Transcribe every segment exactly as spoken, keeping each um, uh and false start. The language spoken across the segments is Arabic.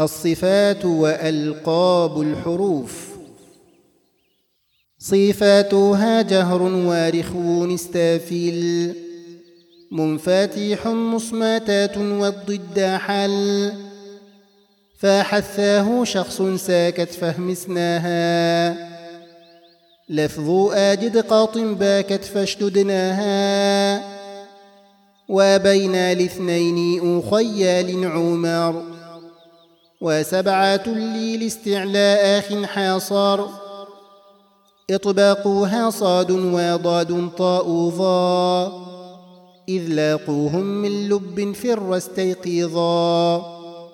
الصفات وألقاب الحروف. صفاتها جهر وارخون استافل، منفاتيح مصماتات والضد حل، فحثاه شخص ساكت فهمسناها، لفظ آجد قاط باكت فاشتدناها، وبين الاثنين أخيال عمر، وسبعة لي لاستعلاء آخ حاصر، إطباقها صاد وضاد طاء ظا، إذ لاقوهم من لب فر استيقظا،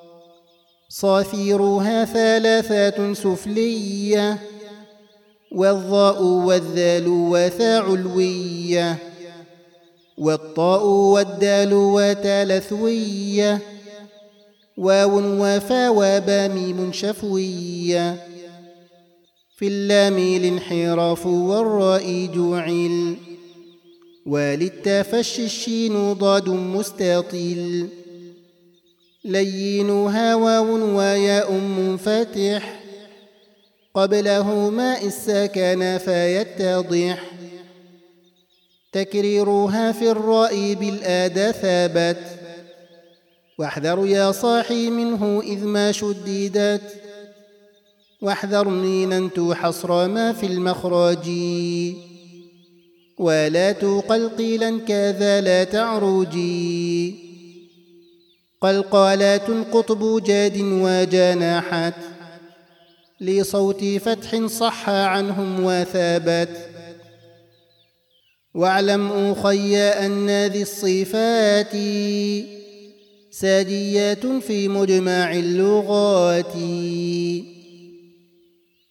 صافيرها ثلاثات سفلية، والضاء والذال وثاء علوية، والطاء والدال وتالثوية، واو وفا وبا ميم شفوية، في اللام الانحراف والراء جعل، وللتاء الشين ضاد مستطيل، لينها واو وياء منفتح، قبله ماء السكن فيتضح، تكريرها في الراء بالآد ثابت، واحذر يا صاحي منه إذ ما شددت، واحذر مينا تحصر ما في المخرج، ولا تقلقلا كذا لا تعرجي، قلقالات قطب جاد وجناحت، لصوت فتح صح عنهم وثابت، واعلم أخي أن ذي الصفات ساديات في مجمع اللغات.